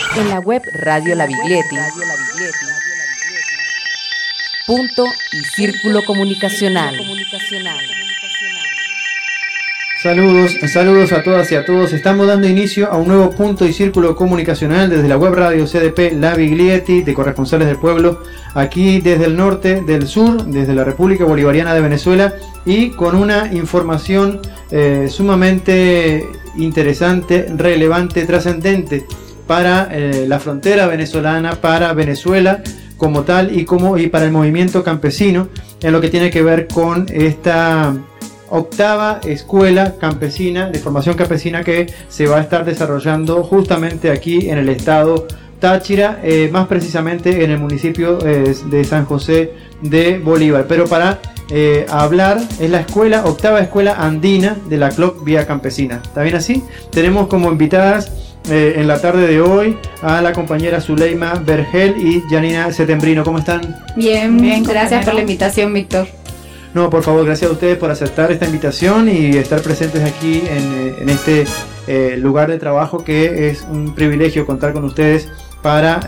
En la web Radio La Biglietti. Punto y Círculo Comunicacional. Saludos a todas y a todos. Estamos dando inicio a un nuevo punto y círculo comunicacional desde la web radio CDP La Biglietti de Corresponsales del Pueblo, aquí desde el norte, del sur, desde la República Bolivariana de Venezuela, y con una información sumamente interesante, relevante, trascendente para la frontera venezolana, para Venezuela como tal y para el movimiento campesino, en lo que tiene que ver con esta octava escuela campesina de formación campesina que se va a estar desarrollando justamente aquí en el estado Táchira, más precisamente en el municipio de San José de Bolívar. Pero para hablar, es la octava escuela andina de la CLOC Vía Campesina. ¿Está bien así? Tenemos como invitadas en la tarde de hoy a la compañera Zuleima Vergel y Janina Setembrino. ¿Cómo están? Bien, gracias por la invitación, Víctor. No, por favor, gracias a ustedes por aceptar esta invitación y estar presentes aquí en este lugar de trabajo, que es un privilegio contar con ustedes para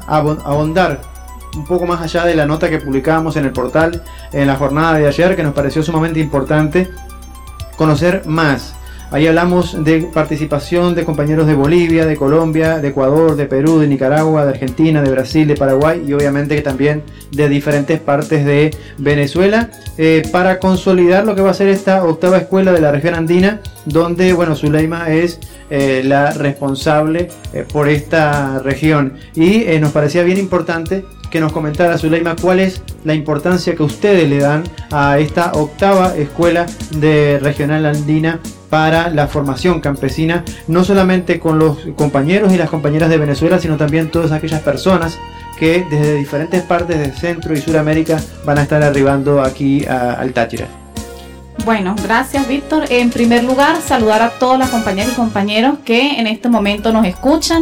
ahondar un poco más allá de la nota que publicábamos en el portal en la jornada de ayer, que nos pareció sumamente importante conocer más. Ahí hablamos de participación de compañeros de Bolivia, de Colombia, de Ecuador, de Perú, de Nicaragua, de Argentina, de Brasil, de Paraguay y obviamente que también de diferentes partes de Venezuela, para consolidar lo que va a ser esta octava escuela de la región andina, donde, bueno, Zuleima es la responsable por esta región. Y nos parecía bien importante que nos comentara, Zuleima, cuál es la importancia que ustedes le dan a esta octava escuela de regional andina para la formación campesina, no solamente con los compañeros y las compañeras de Venezuela, sino también todas aquellas personas que desde diferentes partes de Centro y Suramérica van a estar arribando aquí al Táchira. Bueno, gracias, Víctor. En primer lugar, saludar a todas las compañeras y compañeros que en este momento nos escuchan.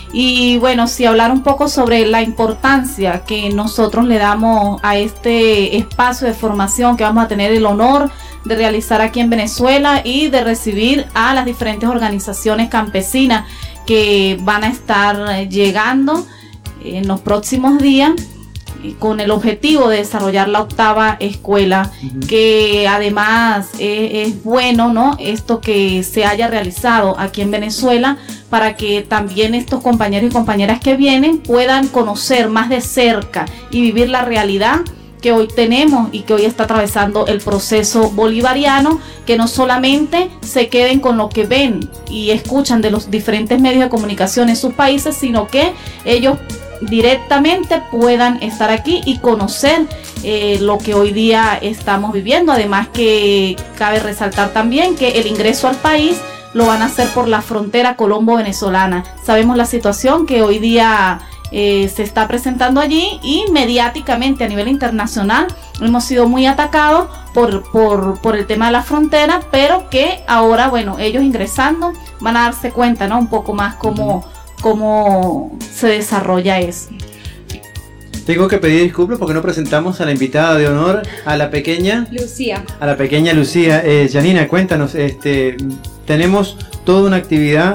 Y bueno, sí, hablar un poco sobre la importancia que nosotros le damos a este espacio de formación que vamos a tener el honor de realizar aquí en Venezuela y de recibir a las diferentes organizaciones campesinas que van a estar llegando en los próximos días con el objetivo de desarrollar la octava escuela, que además es bueno, ¿no?, esto que se haya realizado aquí en Venezuela, para que también estos compañeros y compañeras que vienen puedan conocer más de cerca y vivir la realidad que hoy tenemos y que hoy está atravesando el proceso bolivariano, que no solamente se queden con lo que ven y escuchan de los diferentes medios de comunicación en sus países, sino que ellos directamente puedan estar aquí y conocer lo que hoy día estamos viviendo. Además, que cabe resaltar también que el ingreso al país lo van a hacer por la frontera colombo-venezolana. Sabemos la situación que hoy día se está presentando allí, y mediáticamente a nivel internacional hemos sido muy atacados por el tema de la frontera, pero que ahora, bueno, ellos ingresando van a darse cuenta, ¿no?, un poco más cómo se desarrolla eso. Tengo que pedir disculpas porque no presentamos a la invitada de honor, a la pequeña Lucía. Janina, cuéntanos, tenemos toda una actividad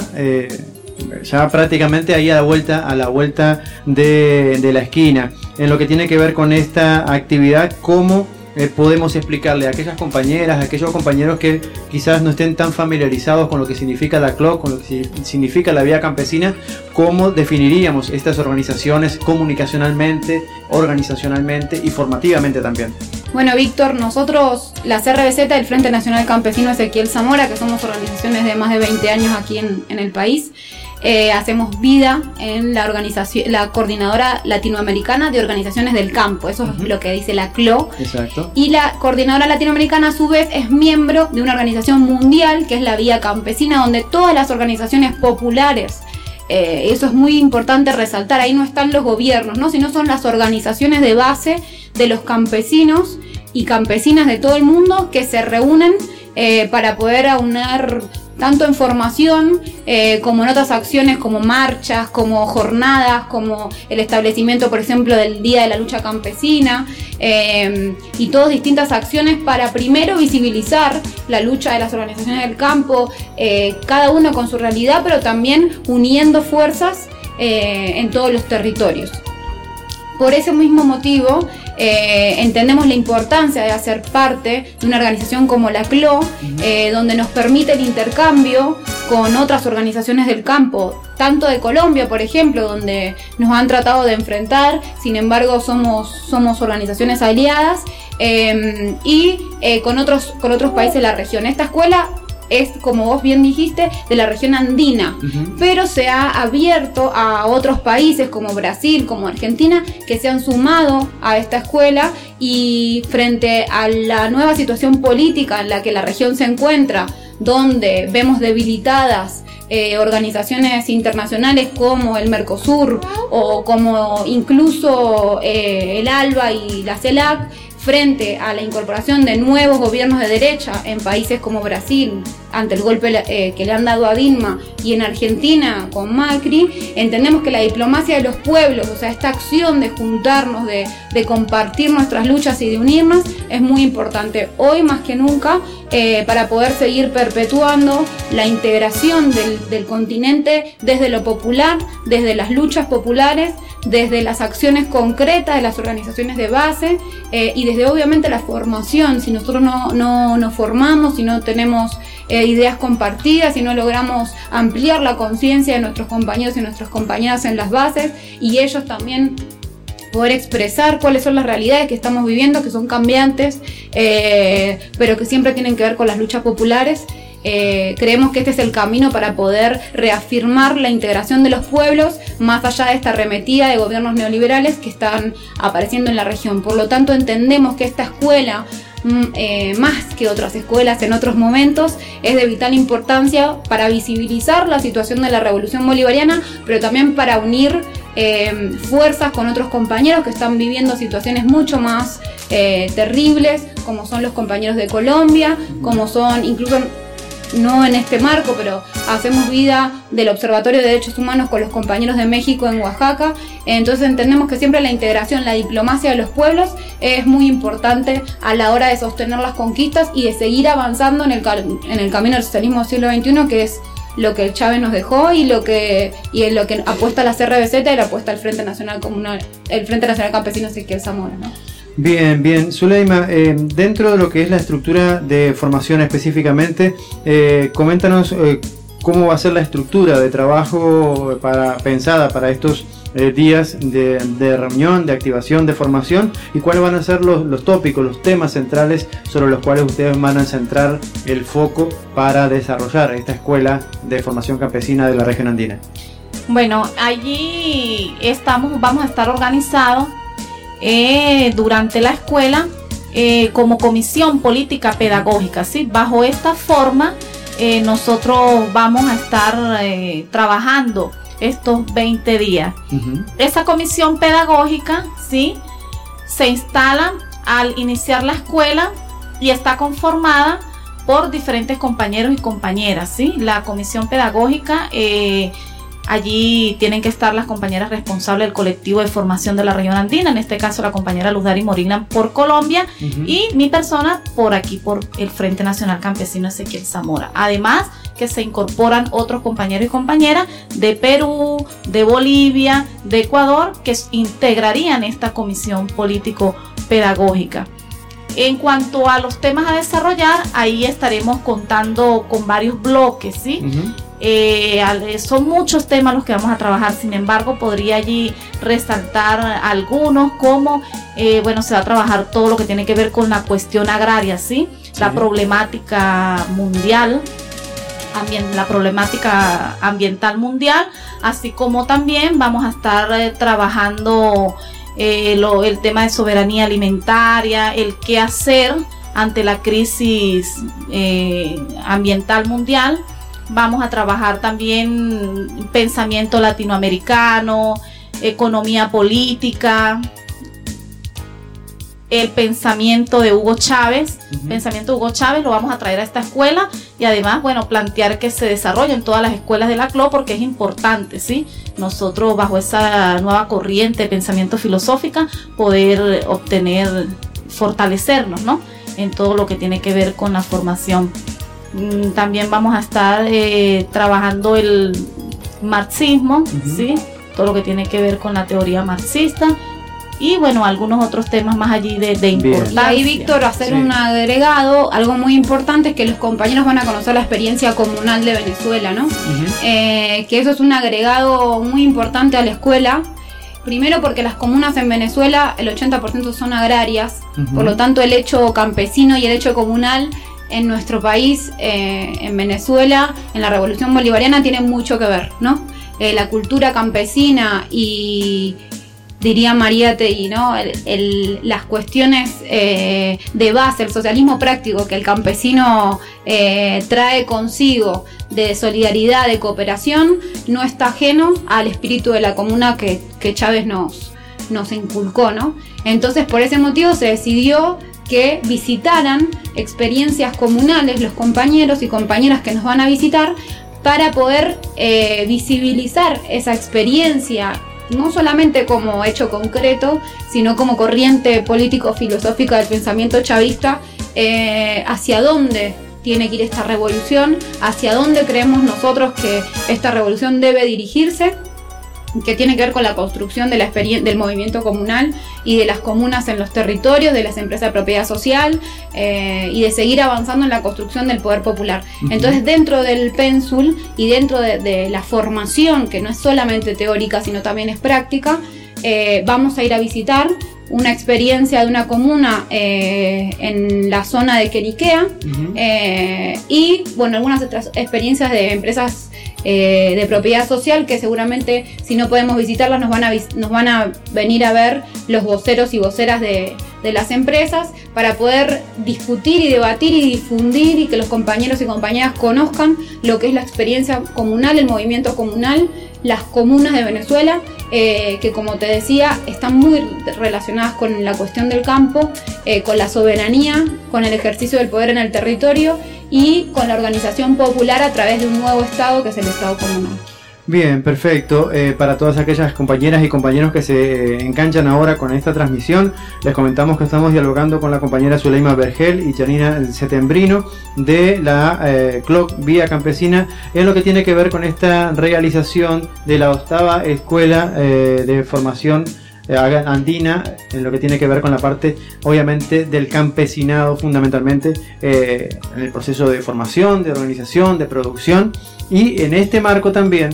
ya prácticamente ahí a la vuelta de la esquina, en lo que tiene que ver con esta actividad. ¿Cómo podemos explicarle a aquellas compañeras, a aquellos compañeros que quizás no estén tan familiarizados con lo que significa la CLOC, con lo que significa la vía campesina, cómo definiríamos estas organizaciones comunicacionalmente, organizacionalmente y formativamente también? Bueno, Víctor, nosotros, la CRBZ, el Frente Nacional Campesino Ezequiel Zamora, que somos organizaciones de más de 20 años aquí en el país, hacemos vida en la organización, la Coordinadora Latinoamericana de Organizaciones del Campo. Eso es lo que dice la CLO. Exacto. Y la Coordinadora Latinoamericana, a su vez, es miembro de una organización mundial que es la Vía Campesina, donde todas las organizaciones populares, eso es muy importante resaltar, ahí no están los gobiernos, ¿no?, sino son las organizaciones de base de los campesinos y campesinas de todo el mundo que se reúnen para poder aunar tanto en formación como en otras acciones como marchas, como jornadas, como el establecimiento, por ejemplo, del Día de la Lucha Campesina, y todas distintas acciones para primero visibilizar la lucha de las organizaciones del campo, cada uno con su realidad, pero también uniendo fuerzas en todos los territorios. Por ese mismo motivo, entendemos la importancia de hacer parte de una organización como la CLO, donde nos permite el intercambio con otras organizaciones del campo, tanto de Colombia, por ejemplo, donde nos han tratado de enfrentar, sin embargo somos organizaciones aliadas, y con otros países de la región. Esta escuela es, como vos bien dijiste, de la región andina, pero se ha abierto a otros países como Brasil, como Argentina, que se han sumado a esta escuela, y frente a la nueva situación política en la que la región se encuentra, donde vemos debilitadas organizaciones internacionales como el Mercosur o como incluso el ALBA y la CELAC, frente a la incorporación de nuevos gobiernos de derecha en países como Brasil, ante el golpe que le han dado a Dilma, y en Argentina con Macri, entendemos que la diplomacia de los pueblos, o sea, esta acción de juntarnos, de compartir nuestras luchas y de unirnos, es muy importante hoy más que nunca, para poder seguir perpetuando la integración del continente desde lo popular, desde las luchas populares, desde las acciones concretas de las organizaciones de base, y desde obviamente la formación. Si nosotros no nos formamos, si no tenemos ideas compartidas, si no logramos ampliar la conciencia de nuestros compañeros y nuestras compañeras en las bases, y ellos también poder expresar cuáles son las realidades que estamos viviendo, que son cambiantes, pero que siempre tienen que ver con las luchas populares. Creemos que este es el camino para poder reafirmar la integración de los pueblos, más allá de esta arremetida de gobiernos neoliberales que están apareciendo en la región. Por lo tanto, entendemos que esta escuela, más que otras escuelas en otros momentos, es de vital importancia para visibilizar la situación de la revolución bolivariana, pero también para unir fuerzas con otros compañeros que están viviendo situaciones mucho más terribles, como son los compañeros de Colombia, como son incluso, no en este marco, pero hacemos vida del Observatorio de Derechos Humanos con los compañeros de México en Oaxaca. Entonces entendemos que siempre la integración, la diplomacia de los pueblos es muy importante a la hora de sostener las conquistas y de seguir avanzando en el camino del socialismo del siglo XXI, que es lo que Chávez nos dejó y en lo que apuesta la CRBZ y la apuesta el Frente Nacional Comunal, el Frente Nacional Campesino Ezequiel Zamora, ¿no? Bien, Zuleima, dentro de lo que es la estructura de formación específicamente, coméntanos cómo va a ser la estructura de trabajo pensada para estos días de reunión, de activación, de formación, y cuáles van a ser los tópicos, los temas centrales sobre los cuales ustedes van a centrar el foco para desarrollar esta escuela de formación campesina de la región andina. Bueno, allí vamos a estar organizados durante la escuela como comisión política pedagógica, ¿sí? Bajo esta forma nosotros vamos a estar trabajando estos 20 días. Esa comisión pedagógica, ¿sí?, se instala al iniciar la escuela y está conformada por diferentes compañeros y compañeras, ¿sí? La comisión pedagógica, allí tienen que estar las compañeras responsables del colectivo de formación de la región andina, en este caso la compañera Luzdari Morilán por Colombia, y mi persona por aquí, por el Frente Nacional Campesino Ezequiel Zamora. Además que se incorporan otros compañeros y compañeras de Perú, de Bolivia, de Ecuador, que integrarían esta comisión político-pedagógica. En cuanto a los temas a desarrollar, ahí estaremos contando con varios bloques, ¿sí? Son muchos temas los que vamos a trabajar, sin embargo podría allí resaltar algunos como se va a trabajar todo lo que tiene que ver con la cuestión agraria, ¿sí? La problemática mundial, la problemática ambiental mundial, así como también vamos a estar trabajando el tema de soberanía alimentaria, el qué hacer ante la crisis ambiental mundial. Vamos a trabajar también pensamiento latinoamericano, economía política, el pensamiento de Hugo Chávez. Pensamiento de Hugo Chávez lo vamos a traer a esta escuela y además, plantear que se desarrolle en todas las escuelas de la CLO porque es importante, ¿sí? Nosotros bajo esa nueva corriente de pensamiento filosófica poder fortalecernos, ¿no? En todo lo que tiene que ver con la formación. También vamos a estar trabajando el marxismo, ¿sí? todo lo que tiene que ver con la teoría marxista y bueno, algunos otros temas más allí de importancia. Y ahí, Víctor, hacer un agregado, algo muy importante es que los compañeros van a conocer la experiencia comunal de Venezuela, ¿no? Que eso es un agregado muy importante a la escuela. Primero porque las comunas en Venezuela, el 80% son agrarias, por lo tanto el hecho campesino y el hecho comunal en nuestro país, en Venezuela, en la Revolución Bolivariana, tienen mucho que ver, ¿no? La cultura campesina y, diría Mariátegui, ¿no? Las cuestiones de base, el socialismo práctico que el campesino trae consigo de solidaridad, de cooperación, no está ajeno al espíritu de la comuna que Chávez nos inculcó, ¿no? Entonces, por ese motivo se decidió que visitaran experiencias comunales los compañeros y compañeras que nos van a visitar para poder visibilizar esa experiencia, no solamente como hecho concreto, sino como corriente político-filosófica del pensamiento chavista, hacia dónde tiene que ir esta revolución, hacia dónde creemos nosotros que esta revolución debe dirigirse, que tiene que ver con la construcción de del movimiento comunal y de las comunas en los territorios, de las empresas de propiedad social y de seguir avanzando en la construcción del poder popular. Entonces, dentro del pénsul y dentro de la formación, que no es solamente teórica, sino también es práctica, vamos a ir a visitar una experiencia de una comuna en la zona de Queriquea y, bueno, algunas otras experiencias de empresas de propiedad social que seguramente, si no podemos visitarlas, nos van a venir a ver los voceros y voceras de las empresas para poder discutir y debatir y difundir y que los compañeros y compañeras conozcan lo que es la experiencia comunal, el movimiento comunal, las comunas de Venezuela, que, como te decía, están muy relacionadas con la cuestión del campo, con la soberanía, con el ejercicio del poder en el territorio y con la organización popular a través de un nuevo Estado que es el Estado comunal. Bien, perfecto. Para todas aquellas compañeras y compañeros que se enganchan ahora con esta transmisión, les comentamos que estamos dialogando con la compañera Zuleima Vergel y Janina Setembrino de la CLOC Vía Campesina en lo que tiene que ver con esta realización de la 8ª Escuela de Formación andina, en lo que tiene que ver con la parte, obviamente, del campesinado, fundamentalmente en el proceso de formación, de organización, de producción. Y en este marco también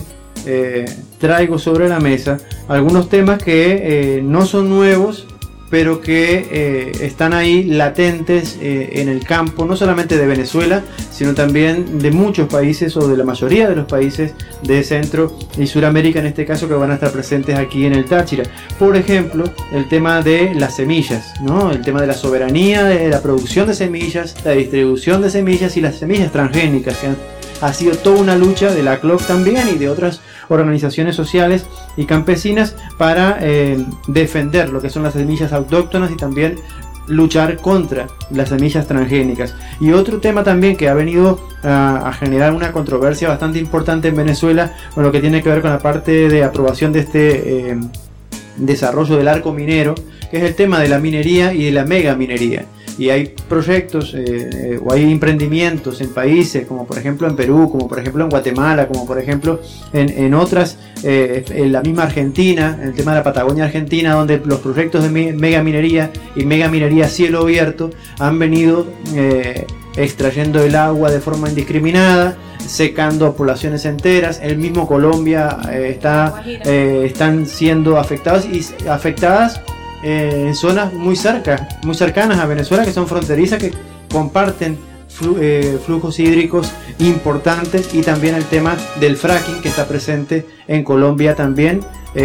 traigo sobre la mesa algunos temas que no son nuevos, pero que están ahí latentes en el campo, no solamente de Venezuela, sino también de muchos países o de la mayoría de los países de Centro y Suramérica, en este caso, que van a estar presentes aquí en el Táchira. Por ejemplo, el tema de las semillas, ¿no? El tema de la soberanía, de la producción de semillas, la distribución de semillas y las semillas transgénicas, que ha sido toda una lucha de la CLOC también y de otras organizaciones sociales y campesinas para defender lo que son las semillas autóctonas y también luchar contra las semillas transgénicas. Y otro tema también que ha venido a generar una controversia bastante importante en Venezuela, con lo que tiene que ver con la parte de aprobación de este desarrollo del arco minero, que es el tema de la minería y de la megaminería. Y hay proyectos o hay emprendimientos en países como por ejemplo en Perú, como por ejemplo en Guatemala, como por ejemplo en otras, en la misma Argentina, en el tema de la Patagonia Argentina, donde los proyectos de megaminería y megaminería a cielo abierto han venido extrayendo el agua de forma indiscriminada, secando a poblaciones enteras. El mismo Colombia están siendo afectadas en zonas muy cercanas a Venezuela, que son fronterizas, que comparten flujos hídricos importantes, y también el tema del fracking que está presente en Colombia también.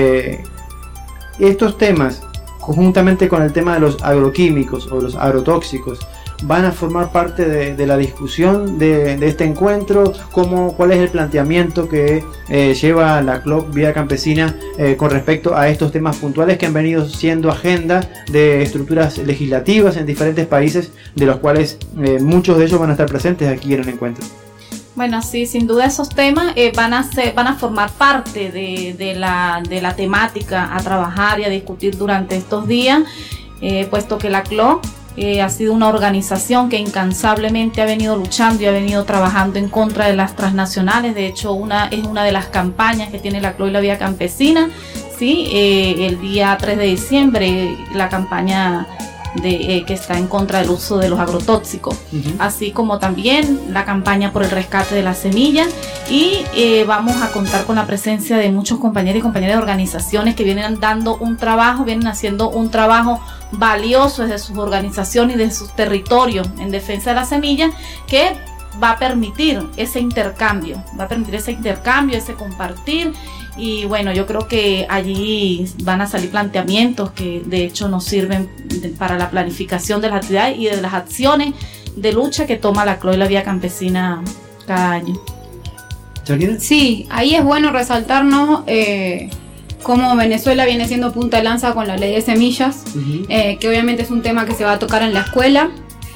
Estos temas, conjuntamente con el tema de los agroquímicos o los agrotóxicos, van a formar parte de la discusión de este encuentro. ¿Cuál es el planteamiento que lleva la CLOC Vía Campesina con respecto a estos temas puntuales que han venido siendo agenda de estructuras legislativas en diferentes países, de los cuales muchos de ellos van a estar presentes aquí en el encuentro? Bueno, sí, sin duda esos temas van a formar parte de la temática a trabajar y a discutir durante estos días, puesto que la CLOC Ha sido una organización que incansablemente ha venido luchando y ha venido trabajando en contra de las transnacionales. De hecho, es una de las campañas que tiene la CLOI La Vía Campesina. ¿Sí? El día 3 de diciembre, la campaña que está en contra del uso de los agrotóxicos, así como también la campaña por el rescate de las semillas, y vamos a contar con la presencia de muchos compañeros y compañeras de organizaciones que vienen haciendo un trabajo valioso desde sus organizaciones y de sus territorios en defensa de la semilla, que va a permitir ese intercambio, ese compartir. Y bueno, yo creo que allí van a salir planteamientos que de hecho nos sirven para la planificación de las actividades y de las acciones de lucha que toma la CLOI La Vía Campesina cada año. Sí, ahí es bueno resaltarnos cómo Venezuela viene siendo punta de lanza con la ley de semillas, que obviamente es un tema que se va a tocar en la escuela.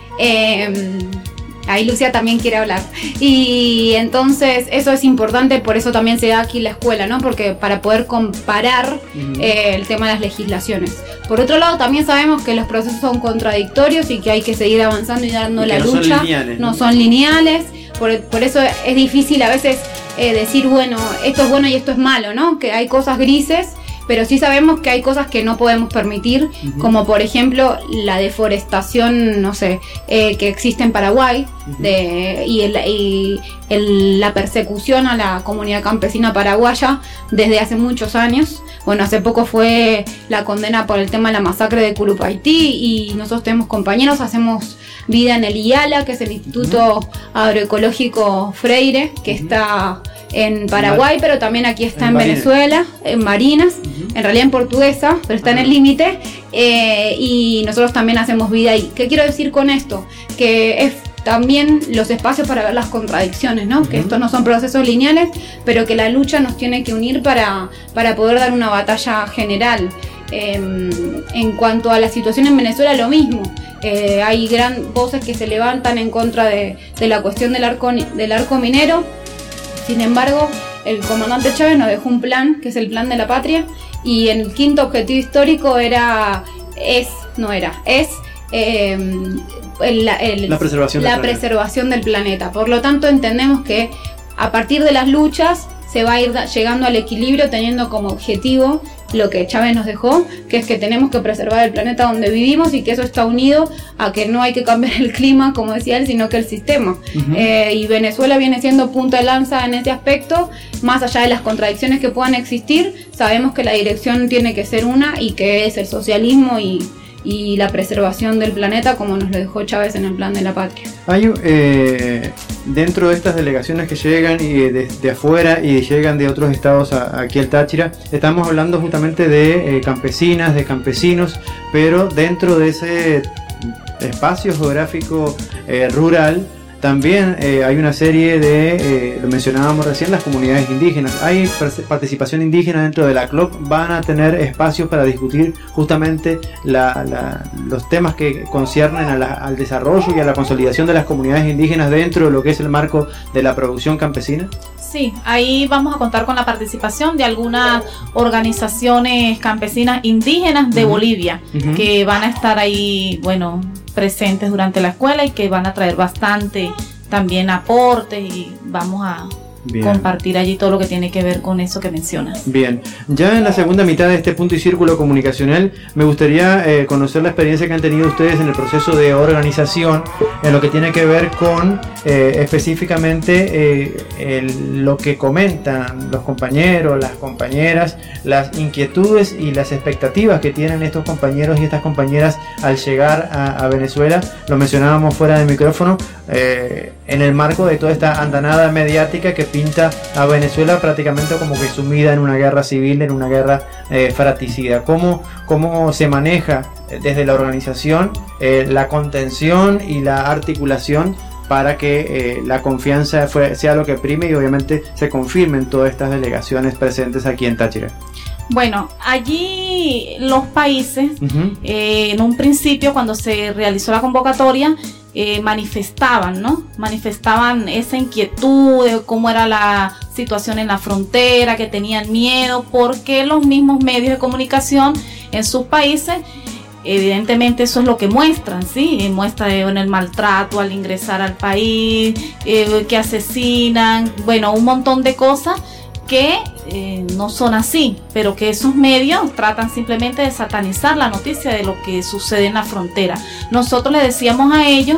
Ahí Lucía también quiere hablar. Y entonces eso es importante, por eso también se da aquí la escuela, ¿no? Porque para poder comparar el tema de las legislaciones. Por otro lado, también sabemos que los procesos son contradictorios y que hay que seguir avanzando y dando la lucha. No son lineales. Por eso es difícil a veces decir, bueno, esto es bueno y esto es malo, ¿no? Que hay cosas grises. Pero sí sabemos que hay cosas que no podemos permitir, como por ejemplo la deforestación, no sé, que existe en Paraguay, y la persecución a la comunidad campesina paraguaya desde hace muchos años. Bueno, hace poco fue la condena por el tema de la masacre de Curupaytí, y nosotros tenemos compañeros, hacemos vida en el IALA, que es el Instituto Agroecológico Freire, que está en Paraguay, pero también aquí está en Venezuela, en Marinas, en realidad en portuguesa, pero está en el límite, y nosotros también hacemos vida ahí. ¿Qué quiero decir con esto? Que es también los espacios para ver las contradicciones, ¿no? Que estos no son procesos lineales, pero que la lucha nos tiene que unir para poder dar una batalla general. En cuanto a la situación en Venezuela, lo mismo. Hay voces que se levantan en contra de la cuestión del arco minero. Sin embargo, el comandante Chávez nos dejó un plan, que es el Plan de la Patria, y el quinto objetivo histórico la preservación del planeta. Por lo tanto, entendemos que a partir de las luchas se va a ir llegando al equilibrio, teniendo como objetivo lo que Chávez nos dejó, que es que tenemos que preservar el planeta donde vivimos, y que eso está unido a que no hay que cambiar el clima, como decía él, sino que el sistema. Y Venezuela viene siendo punta de lanza en ese aspecto. Más allá de las contradicciones que puedan existir, sabemos que la dirección tiene que ser una, y que es el socialismo y la preservación del planeta, como nos lo dejó Chávez en el Plan de la Patria. Hay dentro de estas delegaciones que llegan y de afuera y llegan de otros estados aquí al Táchira, estamos hablando justamente de campesinas, de campesinos, pero dentro de ese espacio geográfico rural también hay una serie lo mencionábamos recién, las comunidades indígenas. Hay participación indígena dentro de la CLOC. Van a tener espacios para discutir justamente los temas que conciernen al desarrollo y a la consolidación de las comunidades indígenas dentro de lo que es el marco de la producción campesina. Sí, ahí vamos a contar con la participación de algunas organizaciones campesinas indígenas de Bolivia, que van a estar ahí, bueno, presentes durante la escuela, y que van a traer bastante también aportes, y vamos a compartir allí todo lo que tiene que ver con eso que mencionas. Bien, ya en la segunda mitad de este punto y círculo comunicacional, me gustaría conocer la experiencia que han tenido ustedes en el proceso de organización, en lo que tiene que ver con específicamente lo que comentan los compañeros, las compañeras, las inquietudes y las expectativas que tienen estos compañeros y estas compañeras al llegar a Venezuela. Lo mencionábamos fuera del micrófono, en el marco de toda esta andanada mediática que pinta a Venezuela prácticamente como que sumida en una guerra civil, en una guerra fratricida. ¿Cómo se maneja desde la organización la contención y la articulación para que la confianza sea lo que prime y obviamente se confirmen todas estas delegaciones presentes aquí en Táchira? Bueno, allí los países, en un principio, cuando se realizó la convocatoria, manifestaban esa inquietud de cómo era la situación en la frontera, que tenían miedo, porque los mismos medios de comunicación en sus países evidentemente eso es lo que muestran, ¿sí? Muestra en el maltrato al ingresar al país, que asesinan, bueno, un montón de cosas que no son así, pero que esos medios tratan simplemente de satanizar la noticia de lo que sucede en la frontera. Nosotros le decíamos a ellos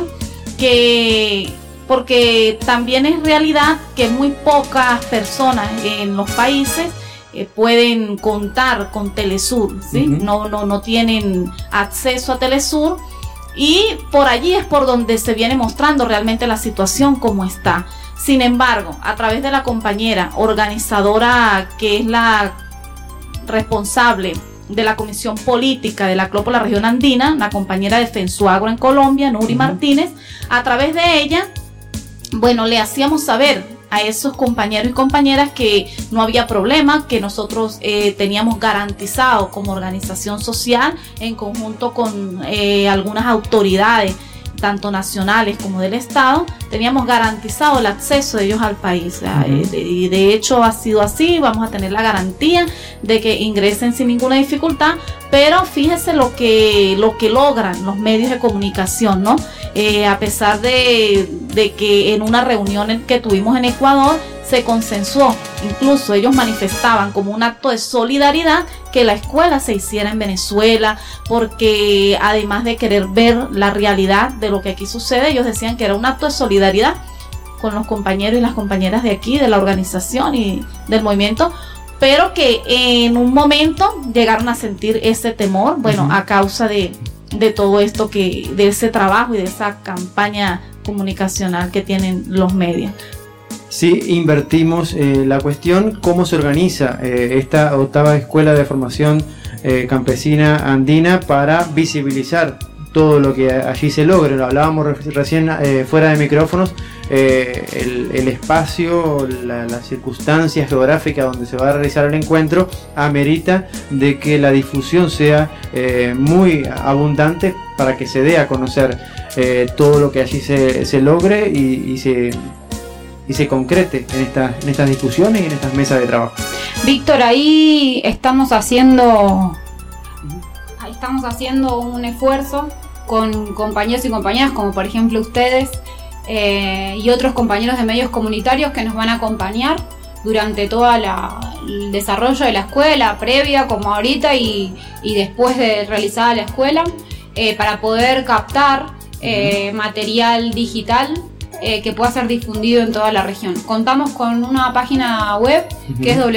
que, porque también es realidad que muy pocas personas en los países pueden contar con Telesur, ¿sí? No tienen acceso a Telesur, y por allí es por donde se viene mostrando realmente la situación como está. Sin embargo, a través de la compañera organizadora, que es la responsable de la Comisión Política de la CLOP por la región andina, la compañera de Fensuagro en Colombia, Nuri Martínez, a través de ella, bueno, le hacíamos saber a esos compañeros y compañeras que no había problema, que nosotros teníamos garantizado como organización social, en conjunto con algunas autoridades, tanto nacionales como del Estado, teníamos garantizado el acceso de ellos al país. Y de hecho ha sido así, vamos a tener la garantía de que ingresen sin ninguna dificultad, pero fíjese lo que logran los medios de comunicación, ¿no? A pesar de que en una reunión que tuvimos en Ecuador se consensuó, incluso ellos manifestaban como un acto de solidaridad que la escuela se hiciera en Venezuela, porque además de querer ver la realidad de lo que aquí sucede, ellos decían que era un acto de solidaridad con los compañeros y las compañeras de aquí, de la organización y del movimiento, pero que en un momento llegaron a sentir ese temor, bueno, a causa de todo esto, de ese trabajo y de esa campaña comunicacional que tienen los medios. Sí, invertimos la cuestión, cómo se organiza esta 8ª Escuela de Formación Campesina Andina para visibilizar todo lo que allí se logre. Lo hablábamos recién fuera de micrófonos, el espacio, la circunstancia geográfica donde se va a realizar el encuentro amerita de que la difusión sea muy abundante para que se dé a conocer todo lo que allí se logre y se concrete en estas discusiones y en estas mesas de trabajo. Víctor, ahí estamos haciendo un esfuerzo con compañeros y compañeras, como por ejemplo ustedes y otros compañeros de medios comunitarios que nos van a acompañar durante todo el desarrollo de la escuela, previa como ahorita y después de realizada la escuela, para poder captar material digital que pueda ser difundido en toda la región. Contamos con una página web que es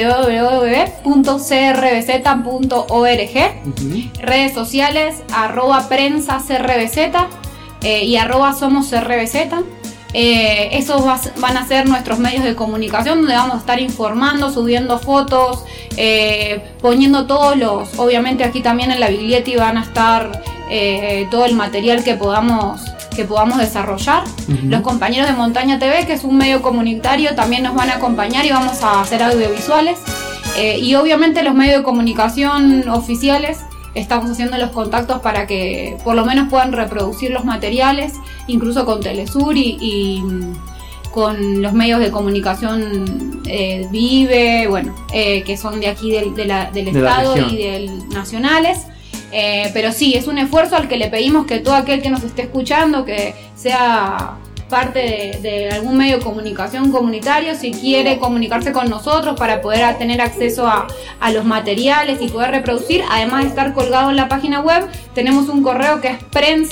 www.crbz.org, redes sociales @prensacrbz y @somoscrbz. Esos van a ser nuestros medios de comunicación, donde vamos a estar informando, subiendo fotos, poniendo obviamente aquí también en la Biglietti van a estar todo el material que podamos desarrollar. Los compañeros de Montaña TV, que es un medio comunitario, también nos van a acompañar y vamos a hacer audiovisuales. Y obviamente los medios de comunicación oficiales, estamos haciendo los contactos para que por lo menos puedan reproducir los materiales, incluso con Telesur y con los medios de comunicación Vive, bueno, que son de aquí del Estado y del nacionales. Pero sí, es un esfuerzo al que le pedimos que todo aquel que nos esté escuchando, que sea parte de algún medio de comunicación comunitario, si quiere comunicarse con nosotros para poder tener acceso a los materiales y poder reproducir, además de estar colgado en la página web, tenemos un correo que es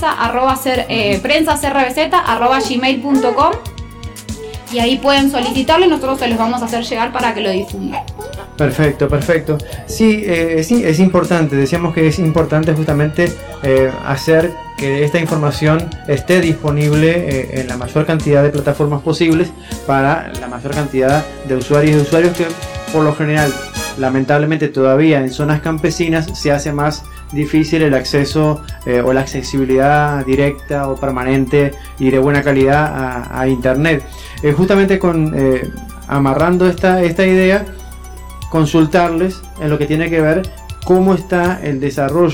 prensacrbz@gmail.com, y ahí pueden solicitarlo y nosotros se los vamos a hacer llegar para que lo difundan. Perfecto. Sí, es importante, decíamos que es importante justamente hacer que esta información esté disponible en la mayor cantidad de plataformas posibles para la mayor cantidad de usuarios que por lo general, lamentablemente todavía en zonas campesinas se hace más difícil el acceso o la accesibilidad directa o permanente y de buena calidad a internet. Justamente amarrando esta idea, consultarles en lo que tiene que ver cómo está el desarrollo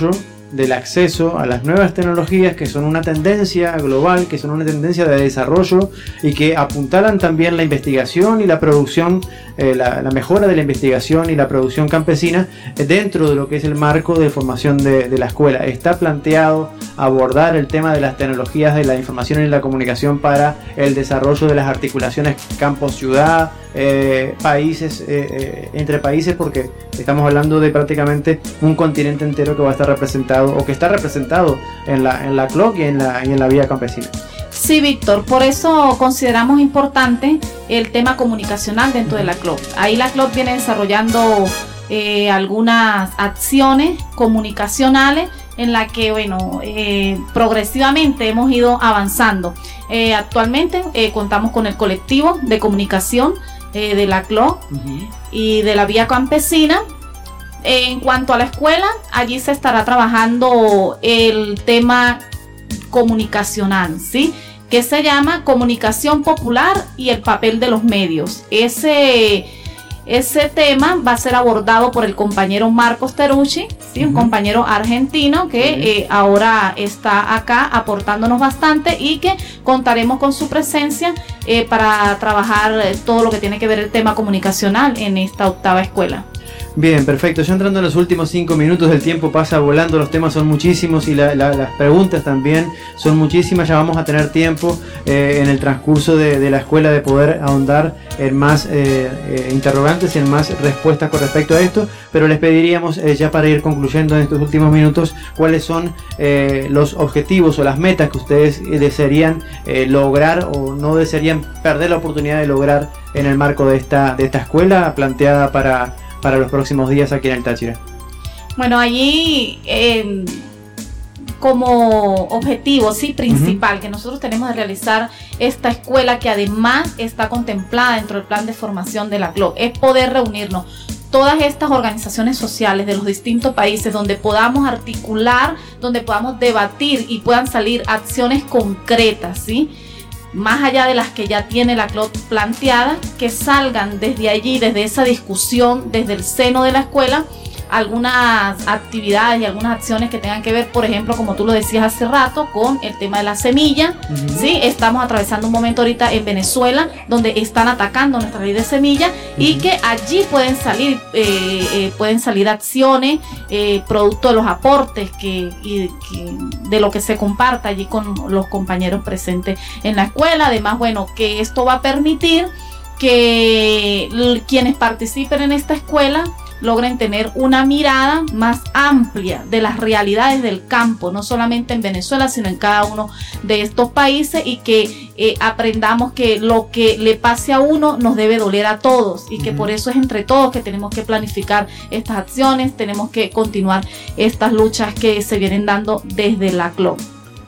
del acceso a las nuevas tecnologías, que son una tendencia global, que son una tendencia de desarrollo y que apuntalan también la investigación y la producción, la mejora de la investigación y la producción campesina dentro de lo que es el marco de formación de la escuela. Está planteado abordar el tema de las tecnologías de la información y la comunicación para el desarrollo de las articulaciones campo-ciudad, países, entre países, porque estamos hablando de prácticamente un continente entero que va a estar representado o que está representado en la CLOC y en la vía campesina. Sí, Víctor, por eso consideramos importante el tema comunicacional dentro de la CLOC. Ahí la CLOC viene desarrollando algunas acciones comunicacionales en la que, bueno, progresivamente hemos ido avanzando. Actualmente contamos con el colectivo de comunicación de la CLOC y de la vía campesina. En cuanto a la escuela, allí se estará trabajando el tema comunicacional, ¿sí? Que se llama comunicación popular y el papel de los medios. Ese tema va a ser abordado por el compañero Marcos Terucci, ¿sí? Un compañero argentino que ahora está acá aportándonos bastante y que contaremos con su presencia para trabajar todo lo que tiene que ver el tema comunicacional en esta octava escuela. Bien, perfecto. Ya entrando en los últimos 5 minutos, el tiempo pasa volando, los temas son muchísimos y las preguntas también son muchísimas. Ya vamos a tener tiempo en el transcurso de la escuela de poder ahondar en más interrogantes y en más respuestas con respecto a esto, pero les pediríamos ya para ir concluyendo en estos últimos minutos cuáles son los objetivos o las metas que ustedes desearían lograr o no desearían perder la oportunidad de lograr en el marco de esta escuela planteada para los próximos días aquí en el Táchira. Bueno, allí como objetivo principal que nosotros tenemos de realizar esta escuela, que además está contemplada dentro del plan de formación de la CLOC, es poder reunirnos todas estas organizaciones sociales de los distintos países donde podamos articular, donde podamos debatir y puedan salir acciones concretas, ¿sí? Más allá de las que ya tiene la CLOC planteada, que salgan desde allí, desde esa discusión, desde el seno de la escuela, algunas actividades y algunas acciones que tengan que ver, por ejemplo, como tú lo decías hace rato, con el tema de la semilla. ¿Sí? Estamos atravesando un momento ahorita en Venezuela donde están atacando nuestra ley de semilla y que allí pueden salir acciones producto de los aportes de lo que se comparta allí con los compañeros presentes en la escuela. Además, bueno, que esto va a permitir que quienes participen en esta escuela logren tener una mirada más amplia de las realidades del campo, no solamente en Venezuela, sino en cada uno de estos países, y que aprendamos que lo que le pase a uno nos debe doler a todos, y que por eso es entre todos que tenemos que planificar estas acciones, tenemos que continuar estas luchas que se vienen dando desde la CLOC.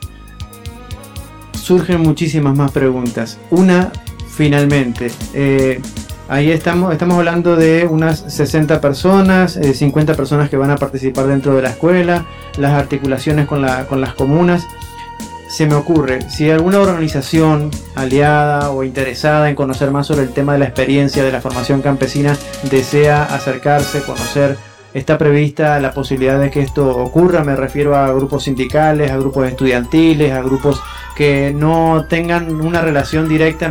Surgen muchísimas más preguntas. Una, finalmente, ahí estamos hablando de unas 60 personas, 50 personas que van a participar dentro de la escuela, las articulaciones con las comunas. Se me ocurre, si alguna organización aliada o interesada en conocer más sobre el tema de la experiencia de la formación campesina desea acercarse, conocer, está prevista la posibilidad de que esto ocurra. Me refiero a grupos sindicales, a grupos estudiantiles, a grupos que no tengan una relación directa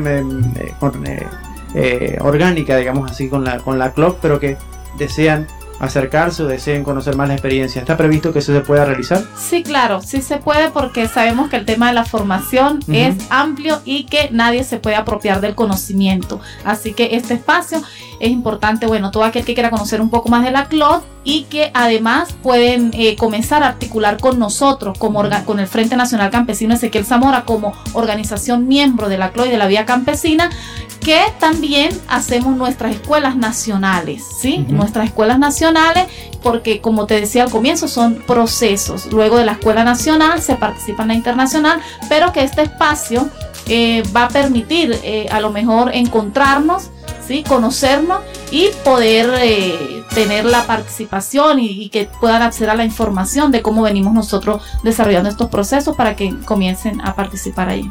orgánica, digamos así, con la CLOC, pero que desean acercarse o deseen conocer más la experiencia. ¿Está previsto que eso se pueda realizar? Sí, claro, sí se puede, porque sabemos que el tema de la formación es amplio y que nadie se puede apropiar del conocimiento. Así que este espacio es importante, bueno, todo aquel que quiera conocer un poco más de la CLOC y que además pueden comenzar a articular con nosotros, con el Frente Nacional Campesino Ezequiel Zamora, como organización miembro de la CLOC y de la Vía Campesina, que también hacemos nuestras escuelas nacionales, ¿sí? Nuestras escuelas nacionales, porque como te decía al comienzo, son procesos. Luego de la escuela nacional se participa en la internacional, pero que este espacio va a permitir a lo mejor encontrarnos, ¿sí? Conocernos y poder tener la participación y que puedan acceder a la información de cómo venimos nosotros desarrollando estos procesos para que comiencen a participar ahí.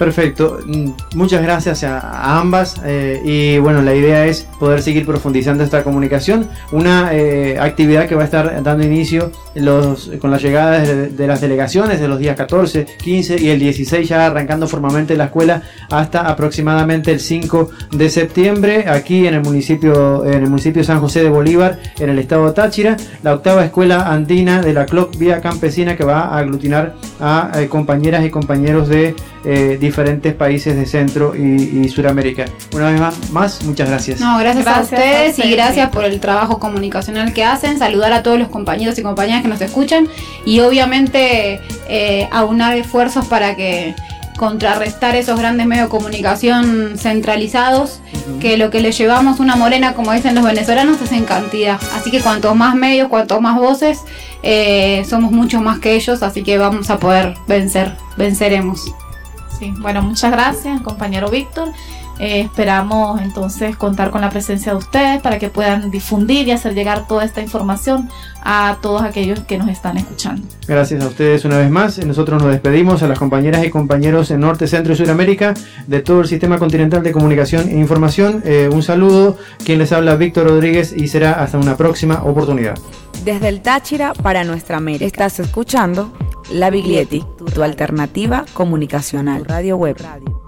Perfecto, muchas gracias a ambas y bueno, la idea es poder seguir profundizando esta comunicación, una actividad que va a estar dando inicio con la llegada de las delegaciones de los días 14, 15 y el 16, ya arrancando formalmente la escuela hasta aproximadamente el 5 de septiembre aquí en el municipio de San José de Bolívar, en el estado de Táchira, la octava escuela andina de la CLOC Vía Campesina, que va a aglutinar a compañeras y compañeros de diferentes países de Centro y Suramérica. Una vez más, muchas gracias. No, gracias a ustedes y gracias por el trabajo comunicacional que hacen. Saludar a todos los compañeros y compañeras que nos escuchan y obviamente aunar esfuerzos para que contrarrestar esos grandes medios de comunicación centralizados, que lo que le llevamos una morena, como dicen los venezolanos, es en cantidad. Así que cuantos más medios, cuantos más voces, somos mucho más que ellos, así que vamos a poder venceremos. Sí, bueno, muchas gracias, compañero Víctor. Esperamos entonces contar con la presencia de ustedes para que puedan difundir y hacer llegar toda esta información a todos aquellos que nos están escuchando. Gracias a ustedes una vez más. Nosotros nos despedimos a las compañeras y compañeros en Norte, Centro y Suramérica de todo el Sistema Continental de Comunicación e Información. Un saludo, quien les habla, Víctor Rodríguez, y será hasta una próxima oportunidad. Desde el Táchira para nuestra América. Estás escuchando La Biglietti, tu alternativa comunicacional. Radio Web.